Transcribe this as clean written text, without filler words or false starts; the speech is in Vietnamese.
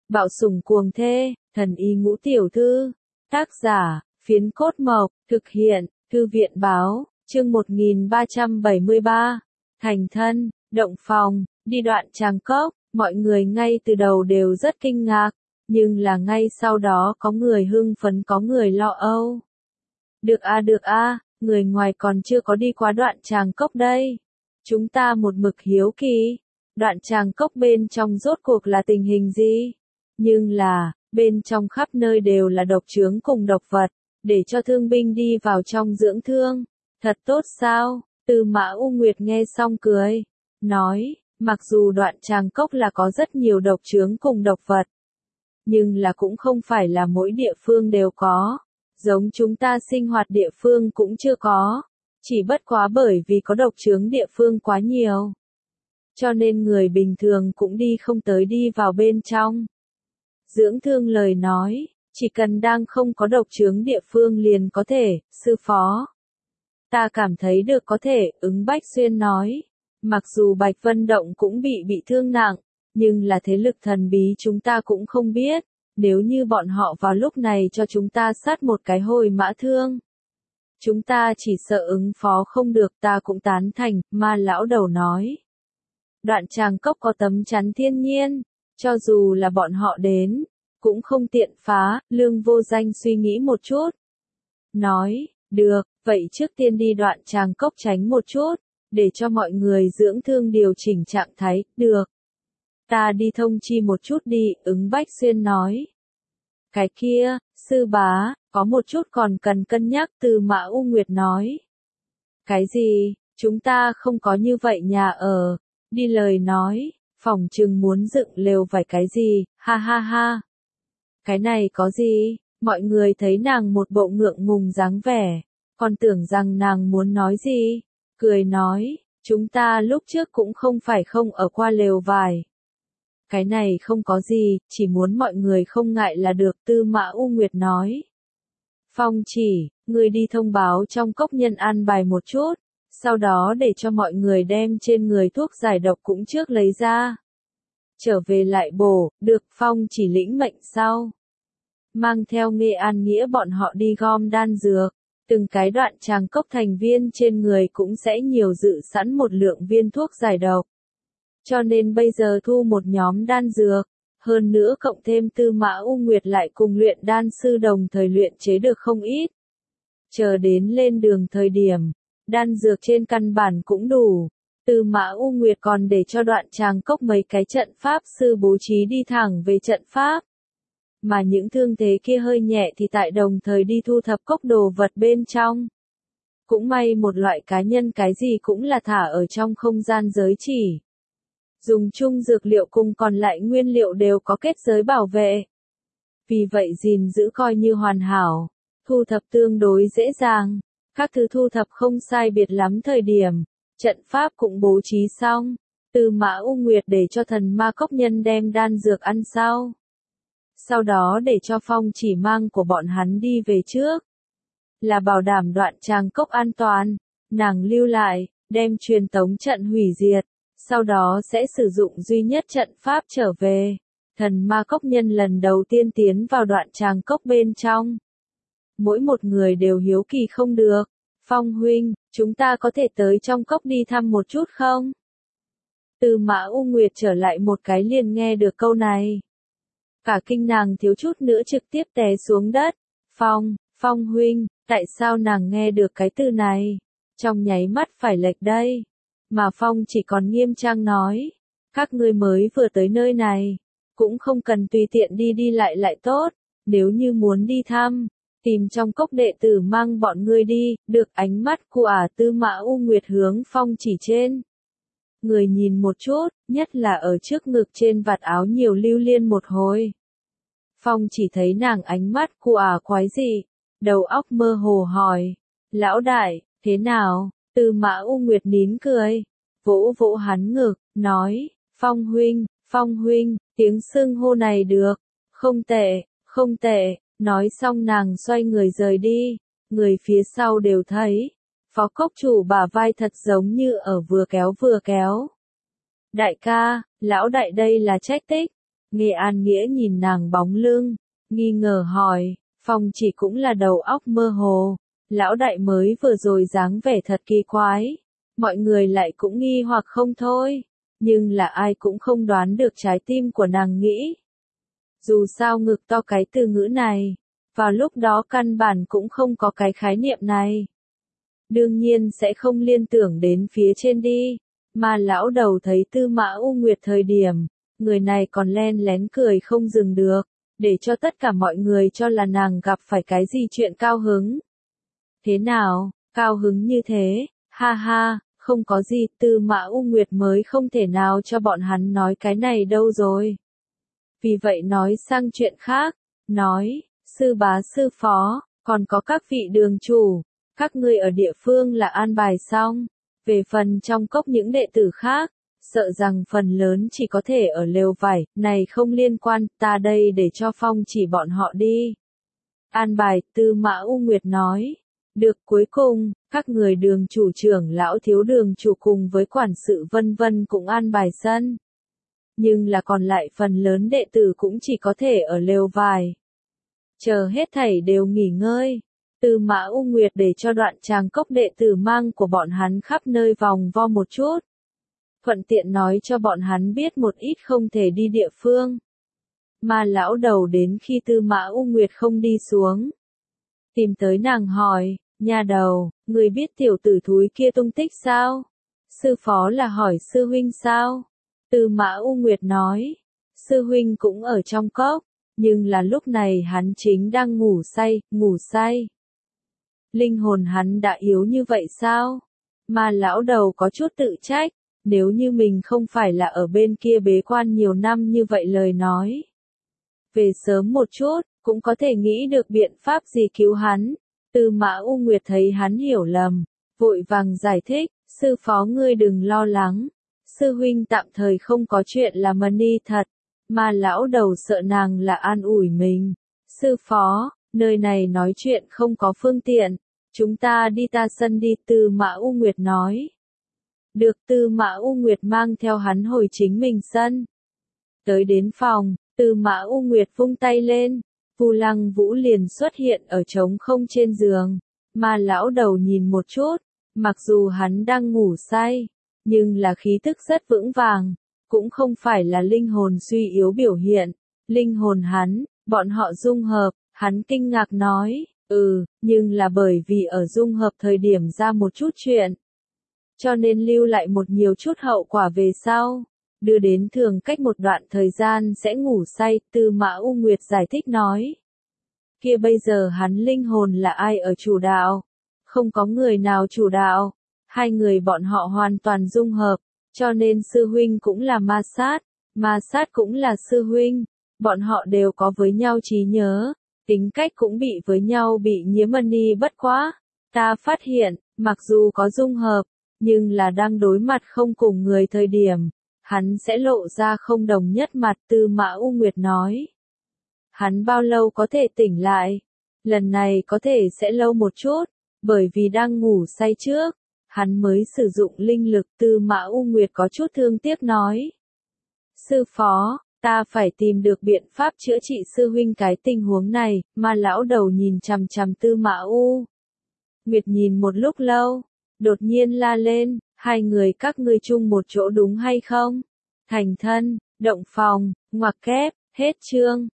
Bạo sủng cuồng thê, thần y ngũ tiểu thư. Tác giả, Phiến Cốt Mộc, thực hiện, Thư viện báo, chương 1373. Thành thân, động phòng, đi đoạn Tràng Cốc, mọi người ngay từ đầu đều rất kinh ngạc, nhưng là ngay sau đó có người hưng phấn có người lo âu. Được a, người ngoài còn chưa có đi qua đoạn Tràng Cốc đây. Chúng ta một mực hiếu kỳ, đoạn Tràng Cốc bên trong rốt cuộc là tình hình gì? Nhưng là, bên trong khắp nơi đều là độc chướng cùng độc vật, để cho thương binh đi vào trong dưỡng thương. Thật tốt sao? Tư Mã U Nguyệt nghe xong cười, nói, mặc dù đoạn Tràng Cốc là có rất nhiều độc chướng cùng độc vật, nhưng là cũng không phải là mỗi địa phương đều có, giống chúng ta sinh hoạt địa phương cũng chưa có, chỉ bất quá bởi vì có độc chướng địa phương quá nhiều, cho nên người bình thường cũng đi không tới đi vào bên trong. Dưỡng thương lời nói, chỉ cần đang không có độc chướng địa phương liền có thể, sư phó. Ta cảm thấy được có thể, ứng Bách Xuyên nói. Mặc dù Bạch Vân Động cũng bị thương nặng, nhưng là thế lực thần bí chúng ta cũng không biết, nếu như bọn họ vào lúc này cho chúng ta sát một cái hồi mã thương. Chúng ta chỉ sợ ứng phó không được, ta cũng tán thành, Ma lão đầu nói. Đoạn Tràng Cốc có tấm chắn thiên nhiên, cho dù là bọn họ đến, cũng không tiện phá, Lương Vô Danh suy nghĩ một chút. Nói, được, vậy trước tiên đi đoạn Tràng Cốc tránh một chút, để cho mọi người dưỡng thương điều chỉnh trạng thái, được. Ta đi thông chi một chút đi, ứng Bách Xuyên nói. Cái kia, sư bá, có một chút còn cần cân nhắc, Tư Mã U Nguyệt nói. Cái gì, chúng ta không có như vậy nhà ở, đi lời nói, phòng chừng muốn dựng lều vải cái gì, ha ha ha. Cái này có gì, mọi người thấy nàng một bộ ngượng ngùng dáng vẻ, còn tưởng rằng nàng muốn nói gì, cười nói, chúng ta lúc trước cũng không phải không ở qua lều vải. Cái này không có gì, chỉ muốn mọi người không ngại là được, Tư Mã U Nguyệt nói. Phong chỉ, người đi thông báo trong cốc nhân an bài một chút, sau đó để cho mọi người đem trên người thuốc giải độc cũng trước lấy ra. Trở về lại bổ, được, Phong chỉ lĩnh mệnh sau. Mang theo Nghê An Nghĩa bọn họ đi gom đan dược, từng cái đoạn Tràng Cốc thành viên trên người cũng sẽ nhiều dự sẵn một lượng viên thuốc giải độc. Cho nên bây giờ thu một nhóm đan dược, hơn nữa cộng thêm Tư Mã U Nguyệt lại cùng luyện đan sư đồng thời luyện chế được không ít. Chờ đến lên đường thời điểm, đan dược trên căn bản cũng đủ. Tư Mã U Nguyệt còn để cho đoạn Tràng Cốc mấy cái trận pháp sư bố trí đi thẳng về trận pháp. Mà những thương thế kia hơi nhẹ thì tại đồng thời đi thu thập cốc đồ vật bên trong. Cũng may một loại cá nhân cái gì cũng là thả ở trong không gian giới chỉ. Dùng chung dược liệu cùng còn lại nguyên liệu đều có kết giới bảo vệ. Vì vậy gìn giữ coi như hoàn hảo, thu thập tương đối dễ dàng. Các thứ thu thập không sai biệt lắm thời điểm, trận pháp cũng bố trí xong. Tư Mã U Nguyệt để cho thần ma cốc nhân đem đan dược ăn sau. Sau đó để cho Phong chỉ mang của bọn hắn đi về trước. Là bảo đảm đoạn Tràng Cốc an toàn, nàng lưu lại, đem truyền tống trận hủy diệt, sau đó sẽ sử dụng duy nhất trận pháp trở về. Thần ma cốc nhân lần đầu tiên tiến vào đoạn Tràng Cốc bên trong. Mỗi một người đều hiếu kỳ không được. Phong huynh, chúng ta có thể tới trong cốc đi thăm một chút không? Tư Mã U Nguyệt trở lại một cái liền nghe được câu này. Cả kinh nàng thiếu chút nữa trực tiếp té xuống đất. Phong huynh, tại sao nàng nghe được cái từ này? Trong nháy mắt phải lệch đây. Mà Phong chỉ còn nghiêm trang nói. Các ngươi mới vừa tới nơi này. Cũng không cần tùy tiện đi lại tốt. Nếu như muốn đi thăm, tìm trong cốc đệ tử mang bọn ngươi đi. Được, ánh mắt của Tư Mã U Nguyệt hướng Phong chỉ trên. Người nhìn một chút, nhất là ở trước ngực trên vạt áo nhiều lưu liên một hồi. Phong chỉ thấy nàng ánh mắt của quái dị, đầu óc mơ hồ hỏi, lão đại, thế nào? Tư Mã U Nguyệt nín cười, vỗ vỗ hắn ngực, nói, Phong huynh, tiếng xưng hô này được, không tệ, nói xong nàng xoay người rời đi, người phía sau đều thấy, phó cốc chủ bả vai thật giống như ở vừa kéo. Đại ca, lão đại đây là trách tích, Nghe An Nghĩa nhìn nàng bóng lưng, nghi ngờ hỏi, Phong chỉ cũng là đầu óc mơ hồ, lão đại mới vừa rồi dáng vẻ thật kỳ quái, mọi người lại cũng nghi hoặc không thôi, nhưng là ai cũng không đoán được trái tim của nàng nghĩ. Dù sao ngực to cái từ ngữ này, vào lúc đó căn bản cũng không có cái khái niệm này. Đương nhiên sẽ không liên tưởng đến phía trên đi, mà lão đầu thấy Tư Mã U Nguyệt thời điểm, người này còn len lén cười không dừng được, để cho tất cả mọi người cho là nàng gặp phải cái gì chuyện cao hứng. Thế nào, cao hứng như thế, ha ha, không có gì, Tư Mã U Nguyệt mới không thể nào cho bọn hắn nói cái này đâu rồi. Vì vậy nói sang chuyện khác, nói, sư bá sư phó, còn có các vị đường chủ, các ngươi ở địa phương là an bài xong, về phần trong cốc những đệ tử khác, sợ rằng phần lớn chỉ có thể ở lều vải, này không liên quan, ta đây để cho Phong chỉ bọn họ đi. An bài, Tư Mã U Nguyệt nói, được cuối cùng, các người đường chủ trưởng lão thiếu đường chủ cùng với quản sự vân vân cũng an bài sân. Nhưng là còn lại phần lớn đệ tử cũng chỉ có thể ở lều vải. Chờ hết thảy đều nghỉ ngơi. Tư Mã U Nguyệt để cho đoạn tràng cốc đệ tử mang của bọn hắn khắp nơi vòng vo một chút. Thuận tiện nói cho bọn hắn biết một ít không thể đi địa phương. Mà lão đầu đến khi Tư Mã U Nguyệt không đi xuống. Tìm tới nàng hỏi, nhà đầu, người biết tiểu tử thúi kia tung tích sao? Sư phó là hỏi sư huynh sao? Tư Mã U Nguyệt nói, sư huynh cũng ở trong cốc, nhưng là lúc này hắn chính đang ngủ say. Linh hồn hắn đã yếu như vậy sao? Mà lão đầu có chút tự trách, nếu như mình không phải là ở bên kia bế quan nhiều năm như vậy lời nói. Về sớm một chút, cũng có thể nghĩ được biện pháp gì cứu hắn. Tư Mã U Nguyệt thấy hắn hiểu lầm, vội vàng giải thích, sư phó ngươi đừng lo lắng. Sư huynh tạm thời không có chuyện là mani thật, mà lão đầu sợ nàng là an ủi mình. Sư phó, nơi này nói chuyện không có phương tiện, chúng ta đi ta sân đi, Tư Mã U Nguyệt nói. Được, Tư Mã U Nguyệt mang theo hắn hồi chính mình sân. Tới đến phòng, Tư Mã U Nguyệt vung tay lên, Vu Lăng Vũ liền xuất hiện ở trống không trên giường, mà lão đầu nhìn một chút, mặc dù hắn đang ngủ say, nhưng là khí tức rất vững vàng, cũng không phải là linh hồn suy yếu biểu hiện, linh hồn hắn, bọn họ dung hợp, hắn kinh ngạc nói, nhưng là bởi vì ở dung hợp thời điểm ra một chút chuyện, cho nên lưu lại một nhiều chút hậu quả về sau, đưa đến thường cách một đoạn thời gian sẽ ngủ say, Tư Mã U Nguyệt giải thích nói. Kia bây giờ hắn linh hồn là ai ở chủ đạo? Không có người nào chủ đạo, hai người bọn họ hoàn toàn dung hợp, cho nên sư huynh cũng là ma sát cũng là sư huynh, bọn họ đều có với nhau trí nhớ, tính cách cũng bị với nhau bị nhiễm mani bất quá. Ta phát hiện, mặc dù có dung hợp, nhưng là đang đối mặt không cùng người thời điểm, hắn sẽ lộ ra không đồng nhất mặt, Tư Mã U Nguyệt nói. Hắn bao lâu có thể tỉnh lại? Lần này có thể sẽ lâu một chút, bởi vì đang ngủ say trước, hắn mới sử dụng linh lực, Tư Mã U Nguyệt có chút thương tiếc nói. Sư phó, ta phải tìm được biện pháp chữa trị sư huynh cái tình huống này, mà lão đầu nhìn chằm chằm Tư Mã U Nguyệt nhìn một lúc lâu, đột nhiên la lên, hai người các ngươi chung một chỗ đúng hay không? Thành thân, động phòng, ngoặc kép, hết chương.